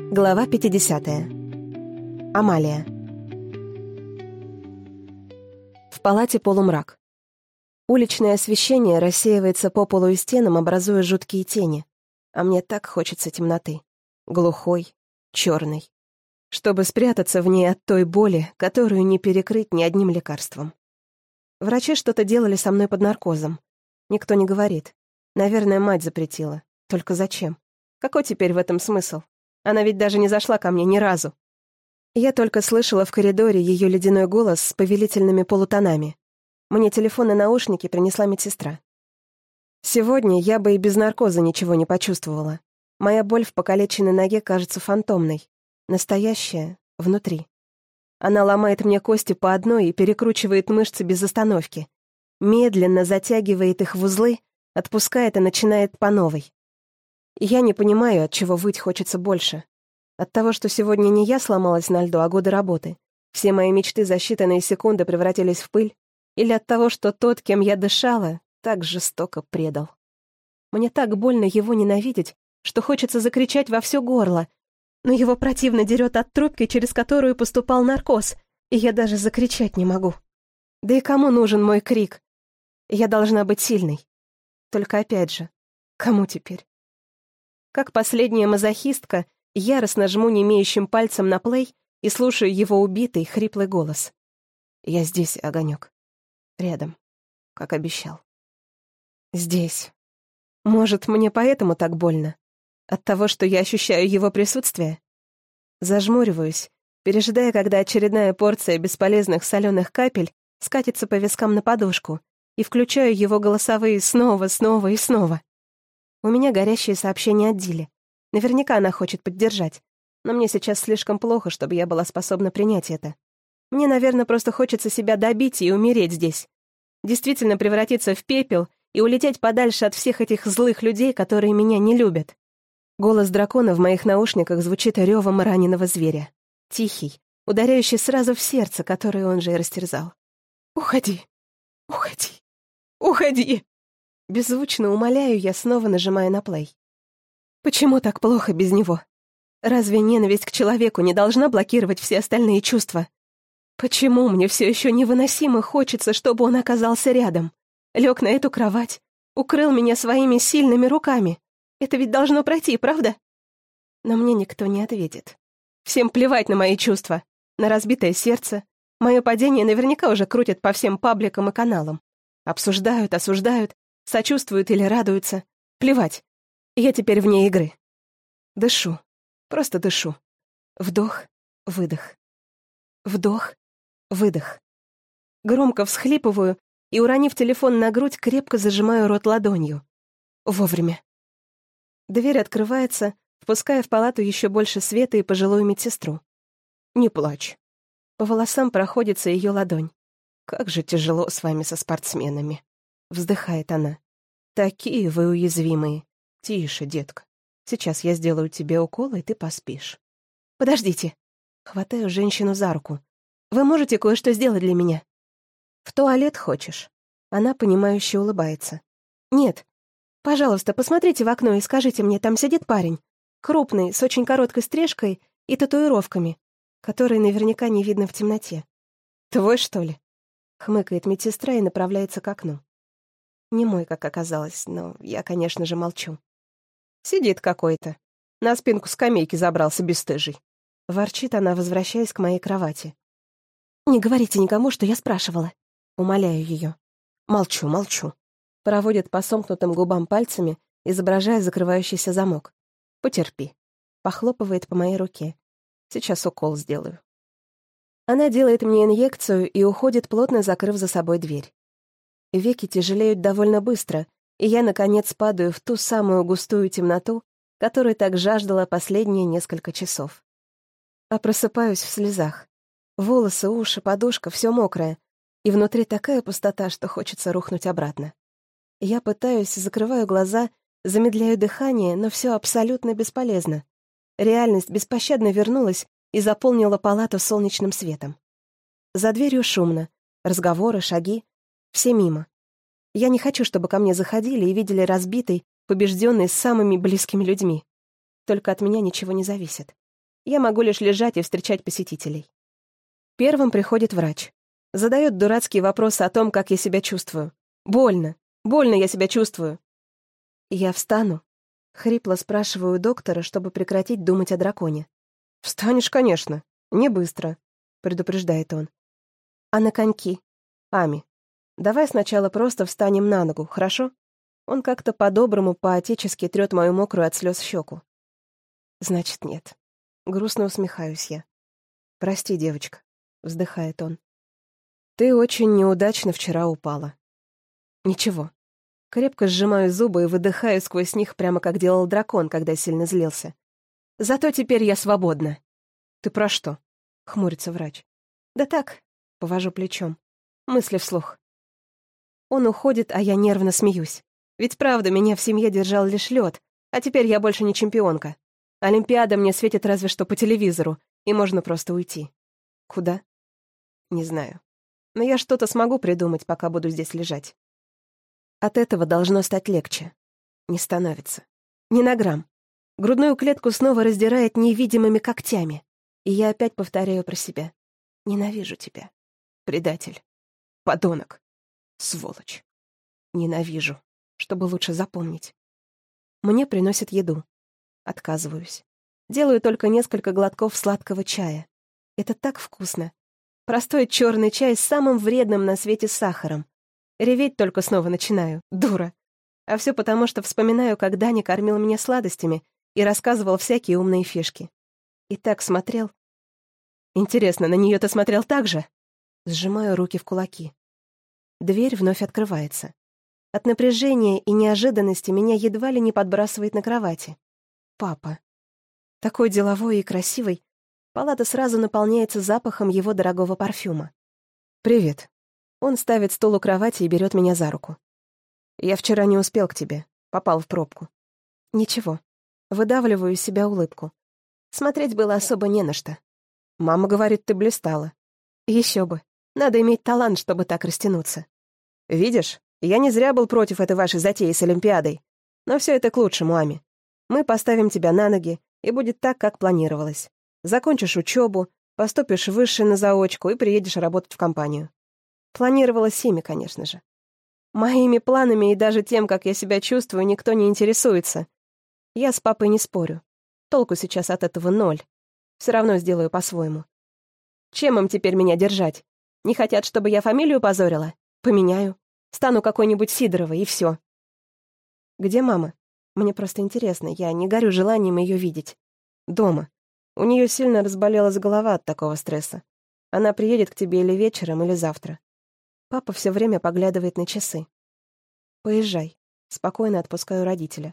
Глава 50. Амалия. В палате полумрак. Уличное освещение рассеивается по полу и стенам, образуя жуткие тени. А мне так хочется темноты. Глухой, черной. Чтобы спрятаться в ней от той боли, которую не перекрыть ни одним лекарством. Врачи что-то делали со мной под наркозом. Никто не говорит. Наверное, мать запретила. Только зачем? Какой теперь в этом смысл? Она ведь даже не зашла ко мне ни разу. Я только слышала в коридоре ее ледяной голос с повелительными полутонами. Мне телефон и наушники принесла медсестра. Сегодня я бы и без наркоза ничего не почувствовала. Моя боль в покалеченной ноге кажется фантомной. Настоящая — внутри. Она ломает мне кости по одной и перекручивает мышцы без остановки. Медленно затягивает их в узлы, отпускает и начинает по новой. Я не понимаю, от чего выть хочется больше. От того, что сегодня не я сломалась на льду, а годы работы. Все мои мечты за считанные секунды превратились в пыль. Или от того, что тот, кем я дышала, так жестоко предал. Мне так больно его ненавидеть, что хочется закричать во все горло. Но его противно дерет от трубки, через которую поступал наркоз, и я даже закричать не могу. Да и кому нужен мой крик? Я должна быть сильной. Только опять же, кому теперь? Как последняя мазохистка, яростно жму немеющим пальцем на плей и слушаю его убитый, хриплый голос. Я здесь, огонек. Рядом, как обещал. Здесь. Может, мне поэтому так больно? От того, что я ощущаю его присутствие? Зажмуриваюсь, пережидая, когда очередная порция бесполезных соленых капель скатится по вискам на подушку, и включаю его голосовые снова, снова и снова. У меня горящие сообщения от Дили. Наверняка она хочет поддержать, но мне сейчас слишком плохо, чтобы я была способна принять это. Мне, наверное, просто хочется себя добить и умереть здесь. Действительно превратиться в пепел и улететь подальше от всех этих злых людей, которые меня не любят. Голос дракона в моих наушниках звучит ревом раненого зверя. Тихий, ударяющий сразу в сердце, которое он же и растерзал. «Уходи! Уходи! Уходи!» Беззвучно умоляю я, снова нажимая на плей. Почему так плохо без него? Разве ненависть к человеку не должна блокировать все остальные чувства? Почему мне все еще невыносимо хочется, чтобы он оказался рядом? Лег на эту кровать, укрыл меня своими сильными руками. Это ведь должно пройти, правда? Но мне никто не ответит. Всем плевать на мои чувства, на разбитое сердце. Мое падение наверняка уже крутят по всем пабликам и каналам. Обсуждают, осуждают, сочувствуют или радуются. Плевать. Я теперь вне игры. Дышу. Просто дышу. Вдох, выдох. Вдох, выдох. Громко всхлипываю и, уронив телефон на грудь, крепко зажимаю рот ладонью. Вовремя. Дверь открывается, впуская в палату еще больше света и пожилую медсестру. «Не плачь». По волосам проходится ее ладонь. «Как же тяжело с вами со спортсменами», — вздыхает она. «Такие вы уязвимые. Тише, детка. Сейчас я сделаю тебе укол, и ты поспишь». «Подождите». Хватаю женщину за руку. «Вы можете кое-что сделать для меня?» «В туалет хочешь?» Она, понимающе улыбается. «Нет. Пожалуйста, посмотрите в окно и скажите мне, там сидит парень. Крупный, с очень короткой стрижкой и татуировками, которые наверняка не видно в темноте. Твой, что ли?» Хмыкает медсестра и направляется к окну. Не мой, как оказалось, но я, конечно же, молчу. «Сидит какой-то. На спинку скамейки забрался бесстыжий». Ворчит она, возвращаясь к моей кровати. «Не говорите никому, что я спрашивала». Умоляю ее. «Молчу, молчу». Проводит по сомкнутым губам пальцами, изображая закрывающийся замок. «Потерпи». Похлопывает по моей руке. «Сейчас укол сделаю». Она делает мне инъекцию и уходит, плотно закрыв за собой дверь. Веки тяжелеют довольно быстро, и я, наконец, падаю в ту самую густую темноту, которой так жаждала последние несколько часов. А просыпаюсь в слезах. Волосы, уши, подушка — все мокрое, и внутри такая пустота, что хочется рухнуть обратно. Я пытаюсь, закрываю глаза, замедляю дыхание, но все абсолютно бесполезно. Реальность беспощадно вернулась и заполнила палату солнечным светом. За дверью шумно, разговоры, шаги, все мимо. Я не хочу, чтобы ко мне заходили и видели разбитый, побежденный с самыми близкими людьми. Только от меня ничего не зависит. Я могу лишь лежать и встречать посетителей. Первым приходит врач. Задает дурацкие вопросы о том, как я себя чувствую. Больно. Больно я себя чувствую. Я встану. Хрипло спрашиваю у доктора, чтобы прекратить думать о драконе. «Встанешь, конечно. Не быстро», — предупреждает он. «А на коньки? Ами, давай сначала просто встанем на ногу, хорошо?» Он как-то по-доброму, по-отечески трет мою мокрую от слез щеку. «Значит, нет». Грустно усмехаюсь я. «Прости, девочка», — вздыхает он. «Ты очень неудачно вчера упала». «Ничего». Крепко сжимаю зубы и выдыхаю сквозь них, прямо как делал дракон, когда сильно злился. «Зато теперь я свободна». «Ты про что?» — хмурится врач. «Да так», — повожу плечом. Мысли вслух. Он уходит, а я нервно смеюсь. Ведь правда, меня в семье держал лишь лед, а теперь я больше не чемпионка. Олимпиада мне светит разве что по телевизору, и можно просто уйти. Куда? Не знаю. Но я что-то смогу придумать, пока буду здесь лежать. От этого должно стать легче. Не становится. Ни на грамм. Грудную клетку снова раздирает невидимыми когтями. И я опять повторяю про себя. Ненавижу тебя. Предатель. Подонок. Сволочь. Ненавижу. Чтобы лучше запомнить. Мне приносят еду. Отказываюсь. Делаю только несколько глотков сладкого чая. Это так вкусно. Простой черный чай с самым вредным на свете сахаром. Реветь только снова начинаю. Дура. А все потому, что вспоминаю, как Даня кормил меня сладостями и рассказывал всякие умные фишки. И так смотрел. Интересно, на нее ты смотрел так же? Сжимаю руки в кулаки. Дверь вновь открывается. От напряжения и неожиданности меня едва ли не подбрасывает на кровати. Папа. Такой деловой и красивый. Палата сразу наполняется запахом его дорогого парфюма. «Привет». Он ставит стул у кровати и берет меня за руку. «Я вчера не успел к тебе. Попал в пробку». «Ничего». Выдавливаю из себя улыбку. Смотреть было особо не на что. «Мама говорит, ты блистала». Еще бы. Надо иметь талант, чтобы так растянуться. «Видишь, я не зря был против этой вашей затеи с Олимпиадой. Но все это к лучшему, Ами. Мы поставим тебя на ноги, и будет так, как планировалось. Закончишь учебу, поступишь в высшее на заочку и приедешь работать в компанию». Планировалось ими, конечно же. Моими планами и даже тем, как я себя чувствую, никто не интересуется. Я с папой не спорю. Толку сейчас от этого ноль. Все равно сделаю по-своему. Чем им теперь меня держать? Не хотят, чтобы я фамилию позорила? Поменяю. Стану какой-нибудь Сидоровой, и все. Где мама? Мне просто интересно, я не горю желанием ее видеть. Дома. У нее сильно разболелась голова от такого стресса. Она приедет к тебе или вечером, или завтра. Папа все время поглядывает на часы. «Поезжай». Спокойно отпускаю родителя.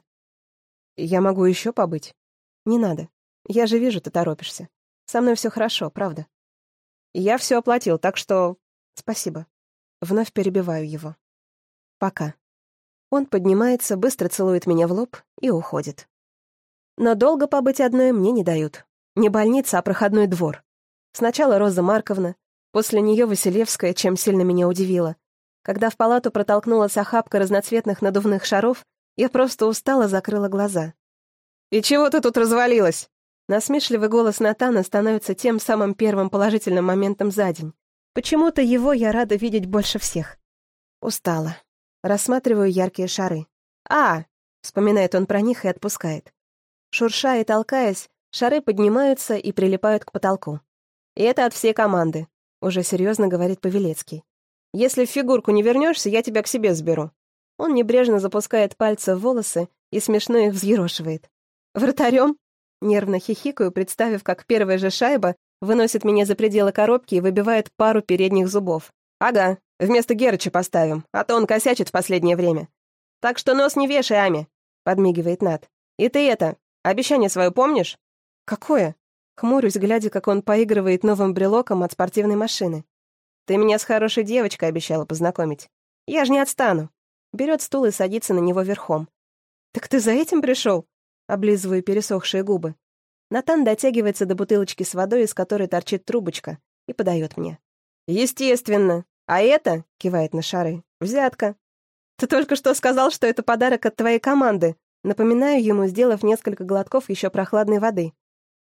«Я могу еще побыть?» «Не надо. Я же вижу, ты торопишься. Со мной все хорошо, правда?» «Я все оплатил, так что...» «Спасибо». Вновь перебиваю его. «Пока». Он поднимается, быстро целует меня в лоб и уходит. Но долго побыть одной мне не дают. Не больница, а проходной двор. Сначала Роза Марковна, после нее Василевская, чем сильно меня удивило. Когда в палату протолкнулась охапка разноцветных надувных шаров, я просто устало закрыла глаза. «И чего ты тут развалилась?» Насмешливый голос Натана становится тем самым первым положительным моментом за день. Почему-то его я рада видеть больше всех. Устала. Рассматриваю яркие шары. «А!» — вспоминает он про них и отпускает. Шурша и толкаясь, шары поднимаются и прилипают к потолку. «И это от всей команды», — уже серьезно говорит Павелецкий. «Если в фигурку не вернешься, я тебя к себе заберу». Он небрежно запускает пальцы в волосы и смешно их взъерошивает. «Вратарем?» Нервно хихикаю, представив, как первая же шайба выносит меня за пределы коробки и выбивает пару передних зубов. «Ага, вместо Герыча поставим, а то он косячит в последнее время». «Так что нос не вешай, Ами», — подмигивает Нат. «И ты это, обещание свое помнишь?» «Какое?» Хмурюсь, глядя, как он поигрывает новым брелоком от спортивной машины. «Ты меня с хорошей девочкой обещала познакомить. Я ж не отстану». Берет стул и садится на него верхом. «Так ты за этим пришел?» Облизываю пересохшие губы. Натан дотягивается до бутылочки с водой, из которой торчит трубочка, и подает мне. «Естественно. А это, — кивает на шары, — взятка. Ты только что сказал, что это подарок от твоей команды». Напоминаю ему, сделав несколько глотков еще прохладной воды.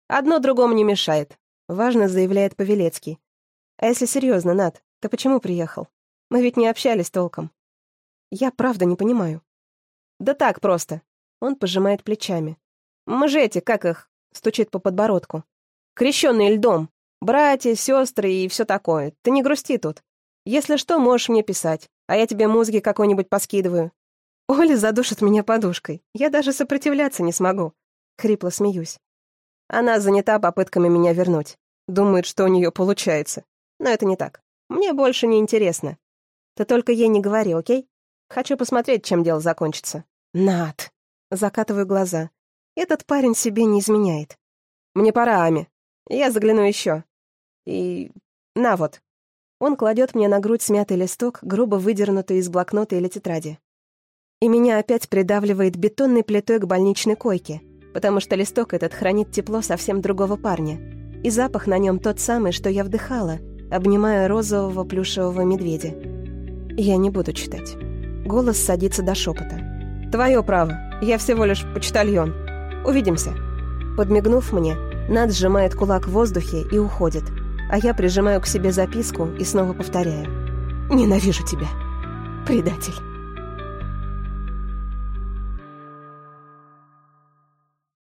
Одно другому не мешает», — важно заявляет Павелецкий. «А если серьезно, Над, ты почему приехал? Мы ведь не общались толком». «Я правда не понимаю». «Да так просто». Он пожимает плечами. «Мы же эти, как их?» — стучит по подбородку. «Крещенные льдом. Братья, сестры и все такое. Ты не грусти тут. Если что, можешь мне писать, а я тебе мозги какой-нибудь поскидываю». Оля задушит меня подушкой. Я даже сопротивляться не смогу. Хрипло смеюсь. Она занята попытками меня вернуть. Думает, что у нее получается. Но это не так. Мне больше не интересно. Ты только ей не говори, окей? Хочу посмотреть, чем дело закончится. Над. Закатываю глаза. Этот парень себе не изменяет. Мне пора, Ами. Я загляну еще. И... на вот. Он кладет мне на грудь смятый листок, грубо выдернутый из блокнота или тетради. И меня опять придавливает бетонной плитой к больничной койке, потому что листок этот хранит тепло совсем другого парня. И запах на нем тот самый, что я вдыхала, обнимая розового плюшевого медведя. Я не буду читать. Голос садится до шепота. «Твое право. Я всего лишь почтальон. Увидимся». Подмигнув мне, Над сжимает кулак в воздухе и уходит, а я прижимаю к себе записку и снова повторяю. «Ненавижу тебя, предатель».